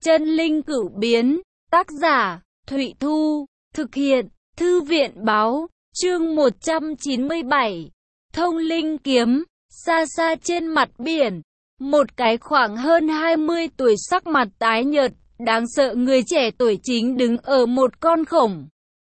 Chân linh cửu biến, tác giả, Thụy Thu, thực hiện, Thư viện báo, chương 197, Thông linh kiếm, xa xa trên mặt biển, một cái khoảng hơn 20 tuổi sắc mặt tái nhợt, đáng sợ người trẻ tuổi chính đứng ở một con khổng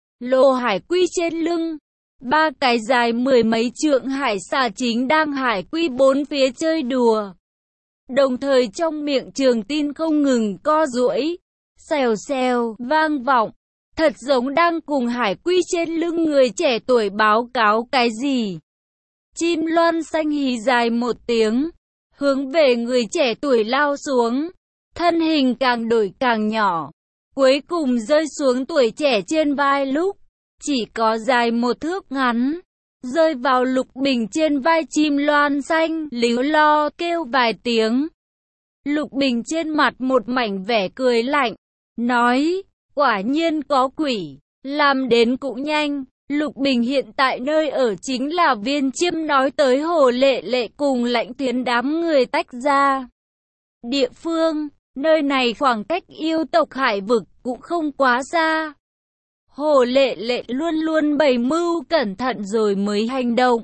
lồ hải quy trên lưng. Ba cái dài mười mấy trượng hải xà chính đang hải quy bốn phía chơi đùa. Đồng thời trong miệng trường tin không ngừng co duỗi, xèo xèo, vang vọng. Thật giống đang cùng hải quy trên lưng người trẻ tuổi báo cáo cái gì. Chim loan xanh hí dài một tiếng, hướng về người trẻ tuổi lao xuống. Thân hình càng đổi càng nhỏ, cuối cùng rơi xuống tuổi trẻ trên vai lúc chỉ có dài một thước ngắn, rơi vào Lục Bình trên vai chim loan xanh, líu lo kêu vài tiếng. Lục Bình trên mặt một mảnh vẻ cười lạnh, nói, quả nhiên có quỷ, làm đến cũng nhanh. Lục Bình hiện tại nơi ở chính là Viên Chiêm nói tới Hồ Lệ Lệ cùng Lãnh Thiến đám người tách ra địa phương. Nơi này khoảng cách yêu tộc hải vực cũng không quá xa. Hồ Lệ Lệ luôn luôn bày mưu cẩn thận rồi mới hành động.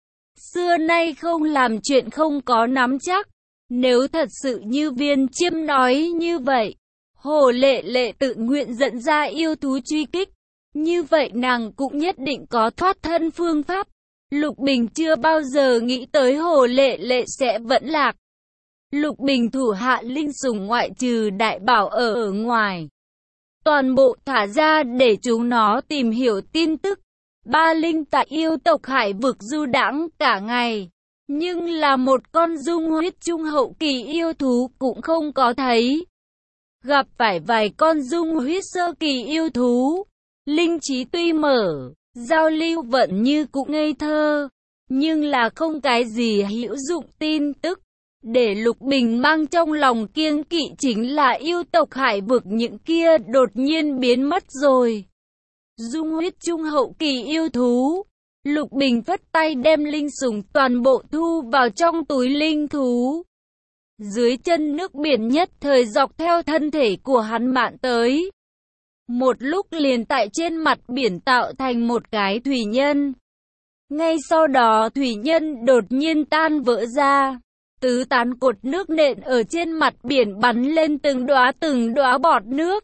Xưa nay không làm chuyện không có nắm chắc. Nếu thật sự như Viên Chiêm nói như vậy, Hồ Lệ Lệ tự nguyện dẫn ra yêu thú truy kích, như vậy nàng cũng nhất định có thoát thân phương pháp. Lục Bình chưa bao giờ nghĩ tới Hồ Lệ Lệ sẽ vẫn lạc. Lục Bình thủ hạ linh sủng ngoại trừ đại bảo ở ngoài, toàn bộ thả ra để chúng nó tìm hiểu tin tức. Ba linh tại yêu tộc hải vực du đãng cả ngày, nhưng là một con dung huyết trung hậu kỳ yêu thú cũng không có thấy. Gặp phải vài con dung huyết sơ kỳ yêu thú, linh trí tuy mở, giao lưu vẫn như cũng ngây thơ, nhưng là không cái gì hữu dụng tin tức. Để Lục Bình mang trong lòng kiêng kỵ chính là yêu tộc hải vực những kia đột nhiên biến mất rồi. Dung huyết trung hậu kỳ yêu thú. Lục Bình phất tay đem linh sủng toàn bộ thu vào trong túi linh thú. Dưới chân nước biển nhất thời dọc theo thân thể của hắn mạn tới. Một lúc liền tại trên mặt biển tạo thành một cái thủy nhân. Ngay sau đó thủy nhân đột nhiên tan vỡ ra. Tứ tán cột nước nện ở trên mặt biển bắn lên từng đóa bọt nước.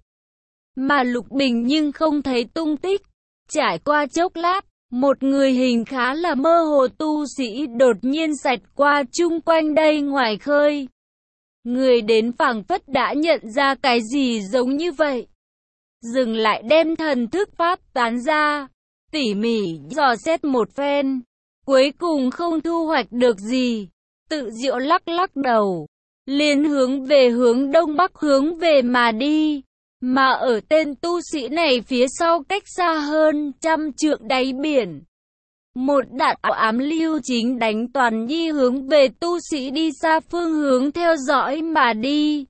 Mà Lục Bình nhưng không thấy tung tích. Trải qua chốc lát, một người hình khá là mơ hồ tu sĩ đột nhiên xẹt qua chung quanh đây ngoài khơi. Người đến phảng phất đã nhận ra cái gì giống như vậy. Dừng lại đem thần thức phát tán ra, tỉ mỉ dò xét một phen. Cuối cùng không thu hoạch được gì. Tự diệu lắc lắc đầu, liền hướng đông bắc hướng về mà đi. Mà ở tên tu sĩ này phía sau cách xa hơn 100 trượng đáy biển, một đạo ám lưu chính đánh toàn nhi hướng về tu sĩ đi xa phương hướng theo dõi mà đi.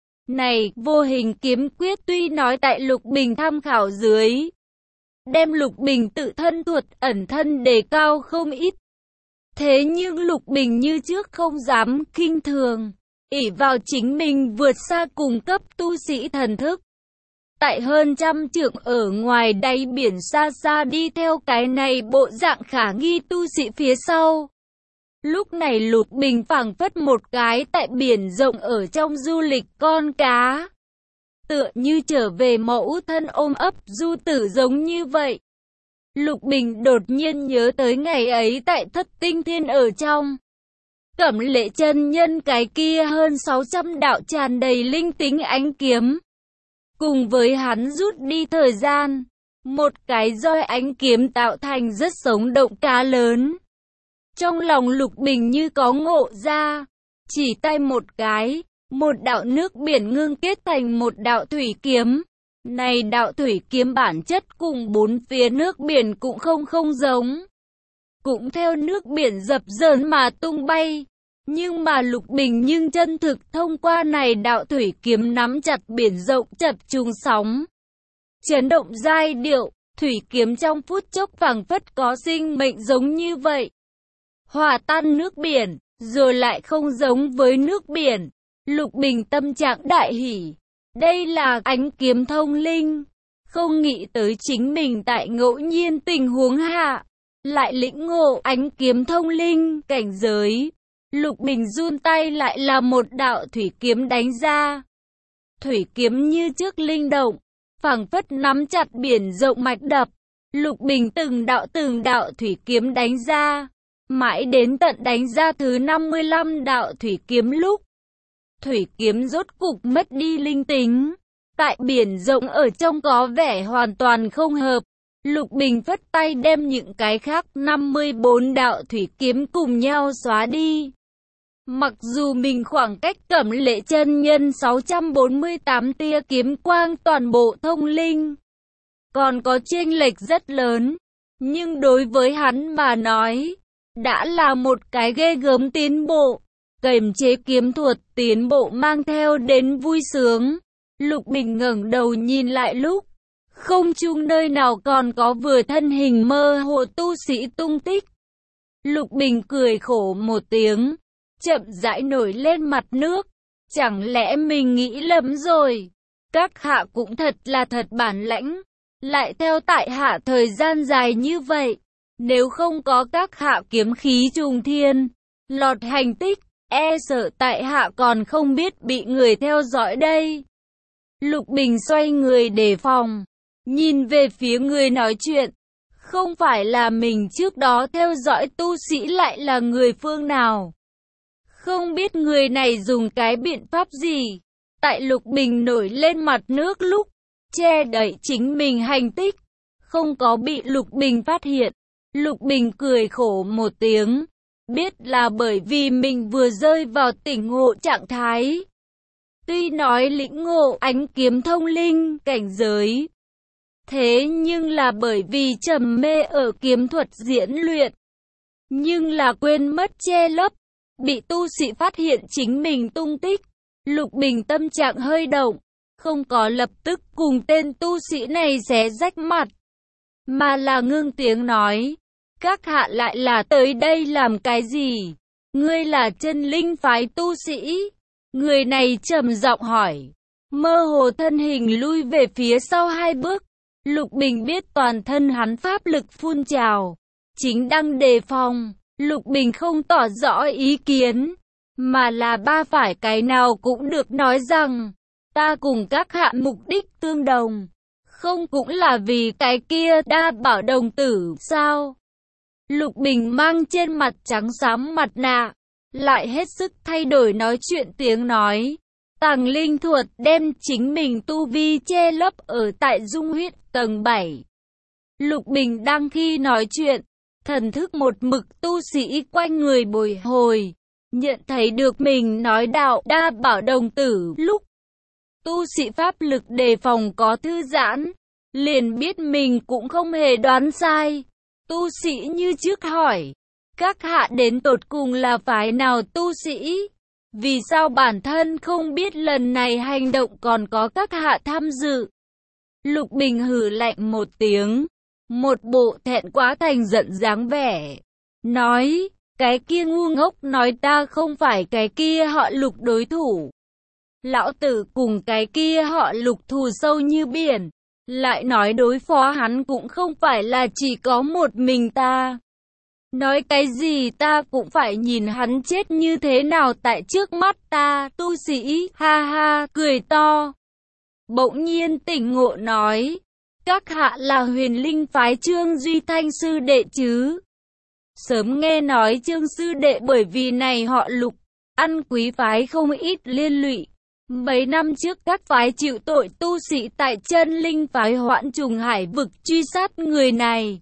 Này, vô hình kiếm quyết tuy nói tại Lục Bình tham khảo dưới, đem Lục Bình tự thân thuật ẩn thân đề cao không ít. Thế nhưng Lục Bình như trước không dám khinh thường, ỷ vào chính mình vượt xa cùng cấp tu sĩ thần thức. Tại hơn 100 trượng ở ngoài đáy biển xa xa đi theo cái này bộ dạng khả nghi tu sĩ phía sau. Lúc này Lục Bình phảng phất một cái tại biển rộng ở trong du lịch con cá. Tựa như trở về mẫu thân ôm ấp du tử giống như vậy. Lục Bình đột nhiên nhớ tới ngày ấy tại Thất Tinh Thiên ở trong. Cẩm Lệ chân nhân cái kia hơn 600 đạo tràn đầy linh tính ánh kiếm. Cùng với hắn rút đi thời gian, một cái roi ánh kiếm tạo thành rất sống động cá lớn. Trong lòng Lục Bình như có ngộ ra, chỉ tay một cái, một đạo nước biển ngưng kết thành một đạo thủy kiếm. Này đạo thủy kiếm bản chất cùng bốn phía nước biển cũng không giống. Cũng theo nước biển dập dờn mà tung bay. Nhưng mà Lục Bình nhưng chân thực thông qua này đạo thủy kiếm nắm chặt biển rộng chập trùng sóng. Chấn động giai điệu, thủy kiếm trong phút chốc phảng phất có sinh mệnh giống như vậy. Hòa tan nước biển, rồi lại không giống với nước biển. Lục Bình tâm trạng đại hỉ. Đây là ánh kiếm thông linh. Không nghĩ tới chính mình tại ngẫu nhiên tình huống hạ, lại lĩnh ngộ ánh kiếm thông linh cảnh giới. Lục Bình run tay lại là một đạo thủy kiếm đánh ra. Thủy kiếm như trước linh động, phảng phất nắm chặt biển rộng mạch đập. Lục Bình từng đạo thủy kiếm đánh ra, mãi đến tận đánh ra thứ 55 đạo thủy kiếm lúc, thủy kiếm rốt cục mất đi linh tính. Tại biển rộng ở trong có vẻ hoàn toàn không hợp. Lục Bình phất tay đem những cái khác 54 đạo thủy kiếm cùng nhau xóa đi. Mặc dù mình khoảng cách Cẩm Lệ chân nhân 648 tia kiếm quang toàn bộ thông linh còn có chênh lệch rất lớn, nhưng đối với hắn mà nói, đã là một cái ghê gớm tiến bộ. Kiềm chế kiếm thuật tiến bộ mang theo đến vui sướng. Lục Bình ngẩng đầu nhìn lại lúc, không trung nơi nào còn có vừa thân hình mơ hồ tu sĩ tung tích. Lục Bình cười khổ một tiếng, chậm rãi nổi lên mặt nước. Chẳng lẽ mình nghĩ lầm rồi? Các hạ cũng thật là thật bản lãnh, lại theo tại hạ thời gian dài như vậy. Nếu không có các hạ kiếm khí trùng thiên, lọt hành tích, e sợ tại hạ còn không biết bị người theo dõi đây. Lục Bình xoay người đề phòng, nhìn về phía người nói chuyện. Không phải là mình trước đó theo dõi tu sĩ lại là người phương nào? Không biết người này dùng cái biện pháp gì? Tại Lục Bình nổi lên mặt nước lúc, che đậy chính mình hành tích, không có bị Lục Bình phát hiện. Lục Bình cười khổ một tiếng, biết là bởi vì mình vừa rơi vào tỉnh ngộ trạng thái. Tuy nói lĩnh ngộ ánh kiếm thông linh cảnh giới, thế nhưng là bởi vì trầm mê ở kiếm thuật diễn luyện, nhưng là quên mất che lấp, bị tu sĩ phát hiện chính mình tung tích. Lục Bình tâm trạng hơi động, không có lập tức cùng tên tu sĩ này xé rách mặt, mà là ngưng tiếng nói, các hạ lại là tới đây làm cái gì? Ngươi là chân linh phái tu sĩ? Người này trầm giọng hỏi, mơ hồ thân hình lui về phía sau 2 bước. Lục Bình biết toàn thân hắn pháp lực phun trào, chính đang đề phòng. Lục Bình không tỏ rõ ý kiến, mà là ba phải cái nào cũng được nói rằng, ta cùng các hạ mục đích tương đồng, không cũng là vì cái kia Đa Bảo đồng tử sao? Lục Bình mang trên mặt trắng xám mặt nạ, lại hết sức thay đổi nói chuyện tiếng nói. Tàng linh thuật đem chính mình tu vi che lấp ở tại dung huyết tầng 7. Lục Bình đang khi nói chuyện, thần thức một mực tu sĩ quanh người bồi hồi, nhận thấy được mình nói đạo Đa Bảo đồng tử lúc tu sĩ pháp lực đề phòng có thư giãn, liền biết mình cũng không hề đoán sai. Tu sĩ như trước hỏi, các hạ đến tột cùng là phái nào tu sĩ? Vì sao bản thân không biết lần này hành động còn có các hạ tham dự? Lục Bình hừ lạnh một tiếng, một bộ thẹn quá thành giận dáng vẻ, nói, cái kia ngu ngốc nói ta không phải cái kia họ Lục đối thủ. Lão tử cùng cái kia họ Lục thù sâu như biển, lại nói đối phó hắn cũng không phải là chỉ có một mình ta. Nói cái gì ta cũng phải nhìn hắn chết như thế nào tại trước mắt ta. Tu sĩ ha ha cười to, bỗng nhiên tỉnh ngộ nói, các hạ là Huyền Linh phái Trương Duy Thanh sư đệ chứ? Sớm nghe nói Trương sư đệ bởi vì này họ Lục, ăn quý phái không ít liên lụy. Mấy năm trước các phái chịu tội tu sĩ tại Chân Linh phái Hoãn Trùng Hải vực truy sát người này.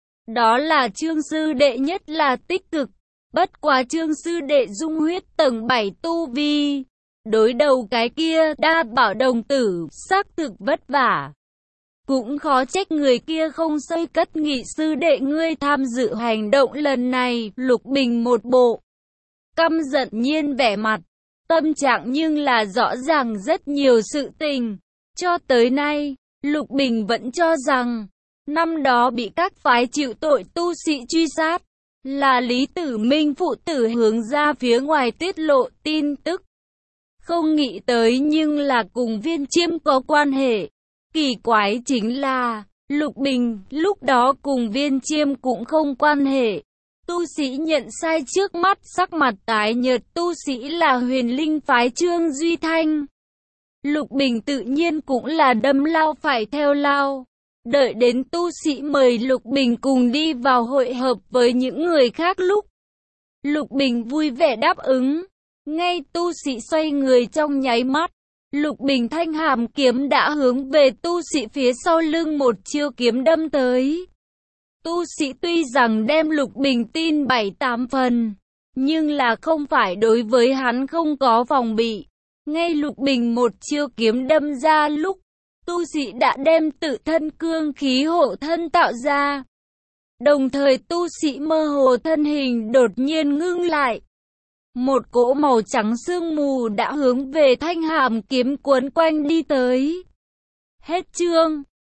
Đó là Trương sư đệ nhất là tích cực, bất quá Trương sư đệ dung huyết tầng 7 tu vi, đối đầu cái kia Đa Bảo đồng tử, xác thực vất vả. Cũng khó trách người kia không xây cất nghị sư đệ ngươi tham dự hành động lần này. Lục Bình một bộ căm giận nhiên vẻ mặt, tâm trạng nhưng là rõ ràng rất nhiều sự tình. Cho tới nay, Lục Bình vẫn cho rằng, năm đó bị các phái chịu tội tu sĩ truy sát, là Lý Tử Minh phụ tử hướng ra phía ngoài tiết lộ tin tức. không nghĩ tới nhưng là cùng Viên Chiêm có quan hệ. Kỳ quái chính là, Lục Bình lúc đó cùng Viên Chiêm cũng không quan hệ. Tu sĩ nhận sai trước mắt, sắc mặt tái nhợt, tu sĩ là Huyền Linh phái Trương Duy Thanh. Lục Bình tự nhiên cũng là đâm lao phải theo lao. Đợi đến tu sĩ mời Lục Bình cùng đi vào hội hợp với những người khác lúc Lục Bình vui vẻ đáp ứng. Ngay tu sĩ xoay người trong nháy mắt, Lục Bình thanh hàm kiếm đã hướng về tu sĩ phía sau lưng một chiêu kiếm đâm tới. Tu sĩ tuy rằng đem Lục Bình tin 7-8 phần, nhưng là không phải đối với hắn không có phòng bị. Ngay Lục Bình một chiêu kiếm đâm ra lúc, tu sĩ đã đem tự thân cương khí hộ thân tạo ra. Đồng thời tu sĩ mơ hồ thân hình đột nhiên ngưng lại. Một cỗ màu trắng sương mù đã hướng về thanh hàm kiếm cuốn quanh đi tới. Hết chương.